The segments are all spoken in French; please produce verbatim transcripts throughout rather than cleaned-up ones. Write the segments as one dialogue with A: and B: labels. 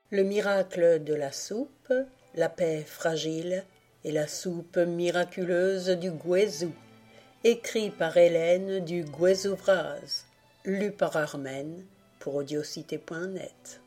A: Le miracle de la soupe, la paix fragile et la soupe miraculeuse du Guézou, écrit par Hélène du Guézouvraz, lu par Armen pour audiocité point net.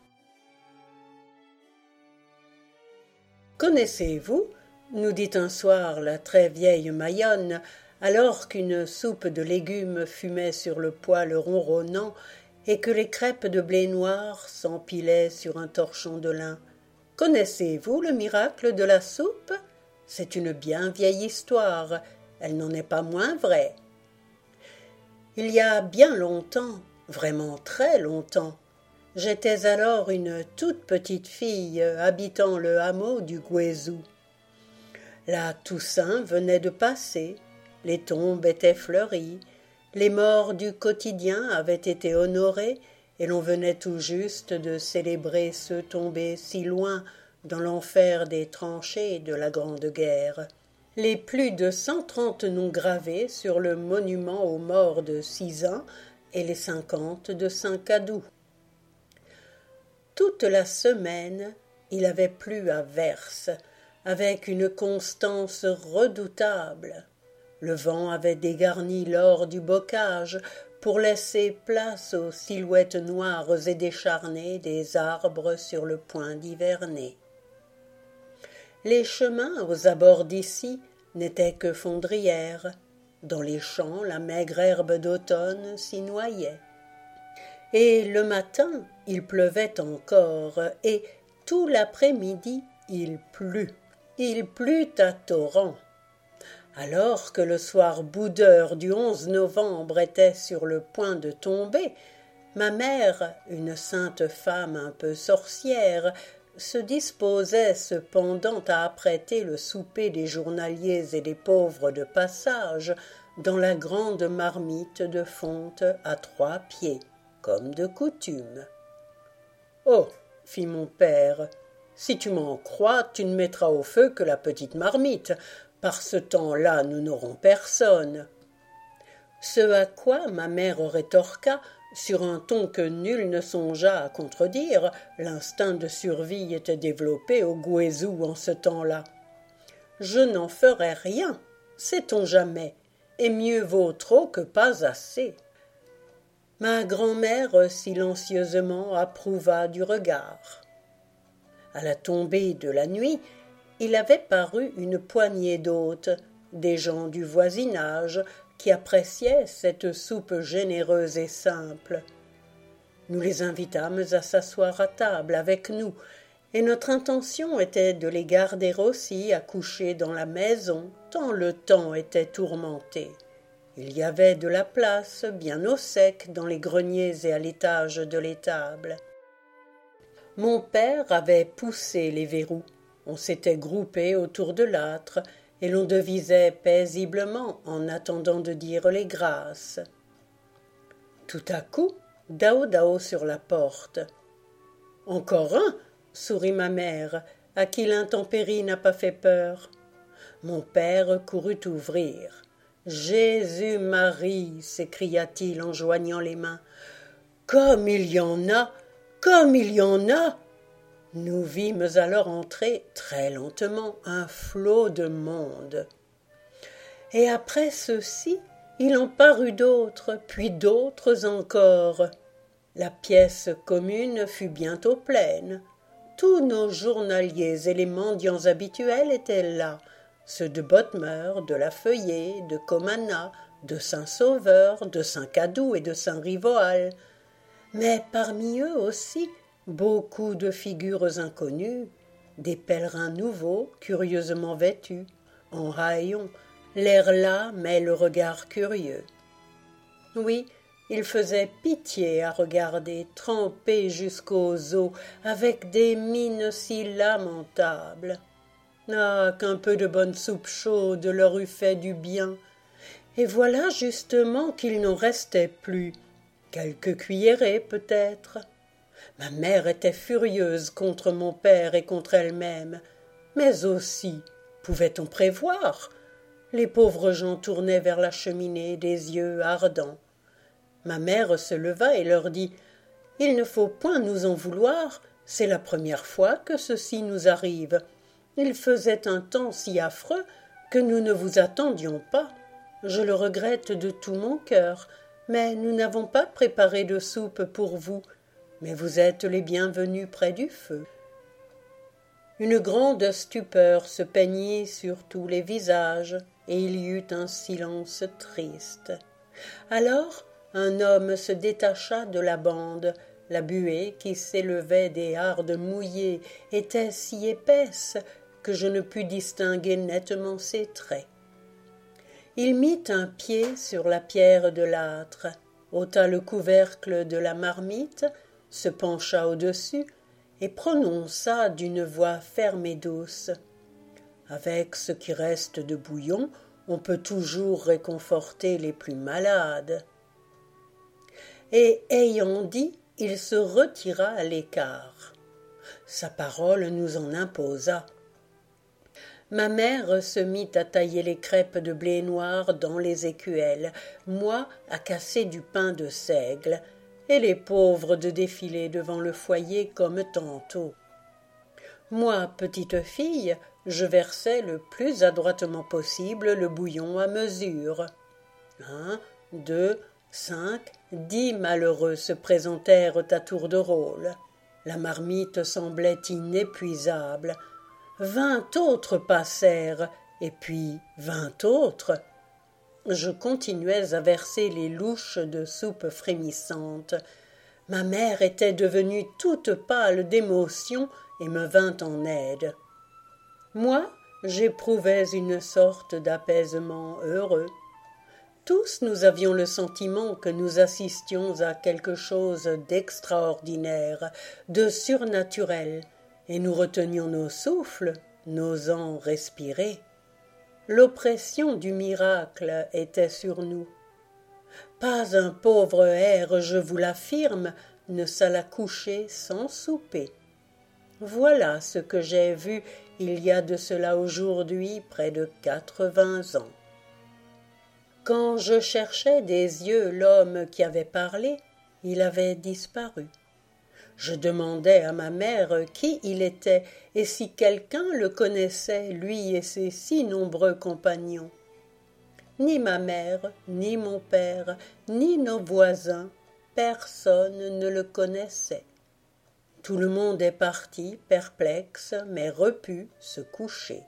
A: Connaissez-vous, nous dit un soir la très vieille Mayonne, alors qu'une soupe de légumes fumait sur le poêle ronronnant et que les crêpes de blé noir s'empilaient sur un torchon de lin. Connaissez-vous le miracle de la soupe? C'est une bien vieille histoire, elle n'en est pas moins vraie. Il y a bien longtemps, vraiment très longtemps, j'étais alors une toute petite fille habitant le hameau du Guézou. La Toussaint venait de passer, les tombes étaient fleuries, les morts du quotidien avaient été honorés et l'on venait tout juste de célébrer ceux tombés si loin dans l'enfer des tranchées de la Grande Guerre. Les plus de cent trente noms gravés sur le monument aux morts de Sizun et les cinquante de Saint-Cadou. Toute la semaine, il avait plu à verse, avec une constance redoutable. Le vent avait dégarni l'or du bocage pour laisser place aux silhouettes noires et décharnées des arbres sur le point d'hiverner. Les chemins aux abords d'ici n'étaient que fondrières. Dans les champs, la maigre herbe d'automne s'y noyait. Et le matin, il pleuvait encore, et tout l'après-midi, il plut. Il plut à torrents. Alors que le soir boudeur du onze novembre était sur le point de tomber, ma mère, une sainte femme un peu sorcière, se disposait cependant à apprêter le souper des journaliers et des pauvres de passage dans la grande marmite de fonte à trois pieds, comme de coutume. « Oh, fit mon père, si tu m'en crois, tu ne mettras au feu que la petite marmite. Par ce temps-là, nous n'aurons personne. » Ce à quoi ma mère rétorqua, sur un ton que nul ne songea à contredire, l'instinct de survie était développé au Guézou en ce temps-là. « Je n'en ferai rien, sait-on jamais, et mieux vaut trop que pas assez. » Ma grand-mère silencieusement approuva du regard. À la tombée de la nuit, il avait paru une poignée d'hôtes, des gens du voisinage, qui appréciaient cette soupe généreuse et simple. Nous les invitâmes à s'asseoir à table avec nous, et notre intention était de les garder aussi à coucher dans la maison, tant le temps était tourmenté. Il y avait de la place bien au sec dans les greniers et à l'étage de l'étable. Mon père avait poussé les verrous. On s'était groupé autour de l'âtre, et l'on devisait paisiblement en attendant de dire les grâces. Tout à coup, dao-dao sur la porte. « Encore un !» sourit ma mère, à qui l'intempérie n'a pas fait peur. Mon père courut ouvrir. « Jésus-Marie !» s'écria-t-il en joignant les mains. « Comme il y en a! Comme il y en a !» Nous vîmes alors entrer, très lentement, un flot de monde. Et après ceux-ci, il en parut d'autres, puis d'autres encore. La pièce commune fut bientôt pleine. Tous nos journaliers et les mendiants habituels étaient là, ceux de Bottmer, de La Feuillée, de Comana, de Saint-Sauveur, de Saint-Cadou et de Saint-Rivoal. Mais parmi eux aussi, beaucoup de figures inconnues, des pèlerins nouveaux, curieusement vêtus, en haillons, l'air las mais le regard curieux. Oui, ils faisaient pitié à regarder, trempés jusqu'aux os, avec des mines si lamentables. Ah, qu'un peu de bonne soupe chaude leur eût fait du bien. Et voilà justement qu'il n'en restait plus, quelques cuillerées peut-être. Ma mère était furieuse contre mon père et contre elle-même, mais aussi, pouvait-on prévoir? Les pauvres gens tournaient vers la cheminée des yeux ardents. Ma mère se leva et leur dit « Il ne faut point nous en vouloir, C'est la première fois que ceci nous arrive. Il faisait un temps si affreux que nous ne vous attendions pas. Je le regrette de tout mon cœur, mais nous n'avons pas préparé de soupe pour vous. Mais vous êtes les bienvenus près du feu. » Une grande stupeur se peignit sur tous les visages, et il y eut un silence triste. Alors un homme se détacha de la bande. La buée qui s'élevait des hardes mouillées était si épaisse que je ne pus distinguer nettement ses traits. Il mit un pied sur la pierre de l'âtre, ôta le couvercle de la marmite, se pencha au-dessus et prononça d'une voix ferme et douce. « Avec ce qui reste de bouillon, on peut toujours réconforter les plus malades. » Et ayant dit, il se retira à l'écart. Sa parole nous en imposa. Ma mère se mit à tailler les crêpes de blé noir dans les écuelles, moi à casser du pain de seigle, et les pauvres de défiler devant le foyer comme tantôt. Moi, petite fille, je versais le plus adroitement possible le bouillon à mesure. Un, deux, cinq, dix malheureux se présentèrent à tour de rôle. La marmite semblait inépuisable. Vingt autres passèrent, et puis vingt autres. Je continuais à verser les louches de soupe frémissante. Ma mère était devenue toute pâle d'émotion et me vint en aide. Moi, j'éprouvais une sorte d'apaisement heureux. Tous nous avions le sentiment que nous assistions à quelque chose d'extraordinaire, de surnaturel, et nous retenions nos souffles, n'osant respirer. L'oppression du miracle était sur nous. Pas un pauvre air, je vous l'affirme, ne s'alla coucher sans souper. Voilà ce que j'ai vu il y a de cela aujourd'hui près de quatre-vingts ans. Quand je cherchais des yeux l'homme qui avait parlé, il avait disparu. Je demandais à ma mère qui il était et si quelqu'un le connaissait, lui et ses si nombreux compagnons. Ni ma mère, ni mon père, ni nos voisins, personne ne le connaissait. Tout le monde est parti, perplexe, mais repu, se coucher.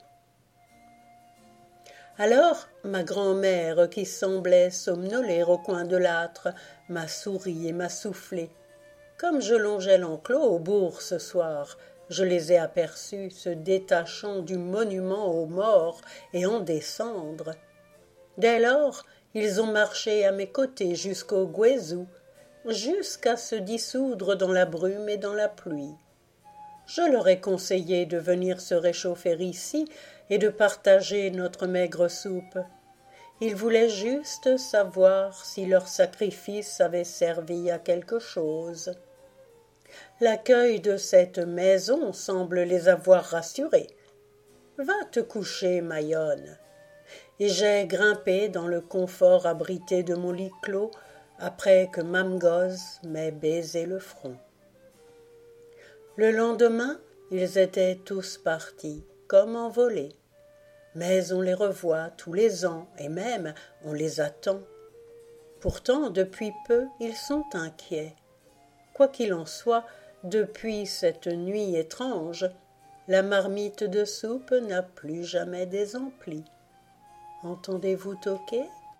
A: Alors ma grand-mère, qui semblait somnoler au coin de l'âtre, m'a souri et m'a soufflé. Comme je longeais l'enclos au bourg ce soir, je les ai aperçus se détachant du monument aux morts et en descendre. Dès lors, ils ont marché à mes côtés jusqu'au Guézou, jusqu'à se dissoudre dans la brume et dans la pluie. Je leur ai conseillé de venir se réchauffer ici et de partager notre maigre soupe. Ils voulaient juste savoir si leur sacrifice avait servi à quelque chose. L'accueil de cette maison semble les avoir rassurés. Va te coucher, Mayonne. Et j'ai grimpé dans le confort abrité de mon lit clos après que Mamgoz m'ait baisé le front. Le lendemain, ils étaient tous partis, comme envolés. Mais on les revoit tous les ans, et même on les attend. Pourtant, depuis peu, ils sont inquiets. Quoi qu'il en soit, depuis cette nuit étrange, la marmite de soupe n'a plus jamais désempli. Entendez-vous toquer?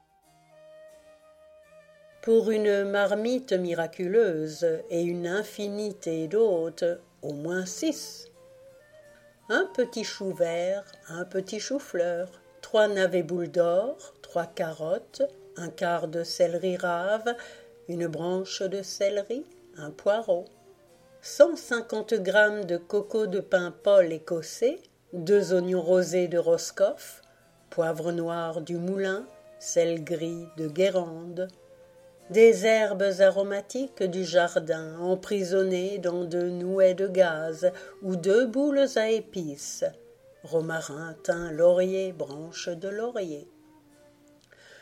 A: Pour une marmite miraculeuse et une infinité d'hôtes, au moins six. Un petit chou vert, un petit chou-fleur, trois navets boules d'or, trois carottes, un quart de céleri rave, une branche de céleri, un poireau, cent cinquante grammes de coco de Paimpol écossais, deux oignons rosés de Roscoff, poivre noir du Moulin, sel gris de Guérande, des herbes aromatiques du jardin emprisonnées dans de nouets de gaz ou deux boules à épices, romarin, thym, laurier, branches de laurier.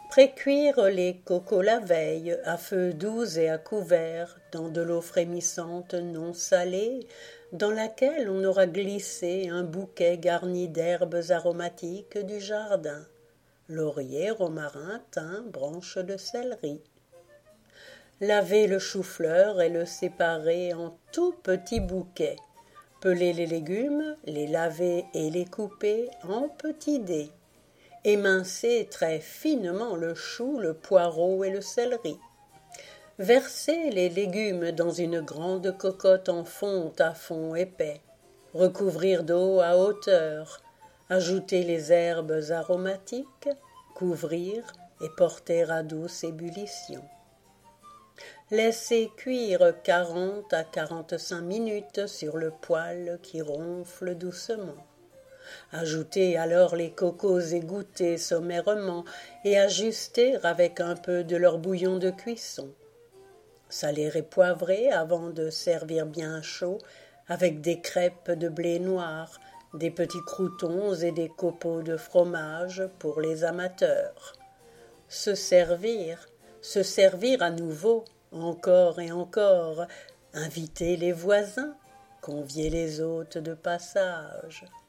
A: Précuire les cocos la veille, à feu doux et à couvert, dans de l'eau frémissante non salée, dans laquelle on aura glissé un bouquet garni d'herbes aromatiques du jardin, laurier, romarin, thym, branches de céleri. Laver le chou-fleur et le séparer en tout petits bouquets. Peler les légumes, les laver et les couper en petits dés. Émincer très finement le chou, le poireau et le céleri. Verser les légumes dans une grande cocotte en fonte à fond épais. Recouvrir d'eau à hauteur. Ajouter les herbes aromatiques. Couvrir et porter à douce ébullition. Laisser cuire quarante à quarante-cinq minutes sur le poêle qui ronfle doucement. Ajouter alors les cocos égouttés sommairement et ajuster avec un peu de leur bouillon de cuisson. Saler et poivrer avant de servir bien chaud avec des crêpes de blé noir, des petits croûtons et des copeaux de fromage pour les amateurs. Se servir, se servir à nouveau, encore et encore, inviter les voisins, convier les hôtes de passage.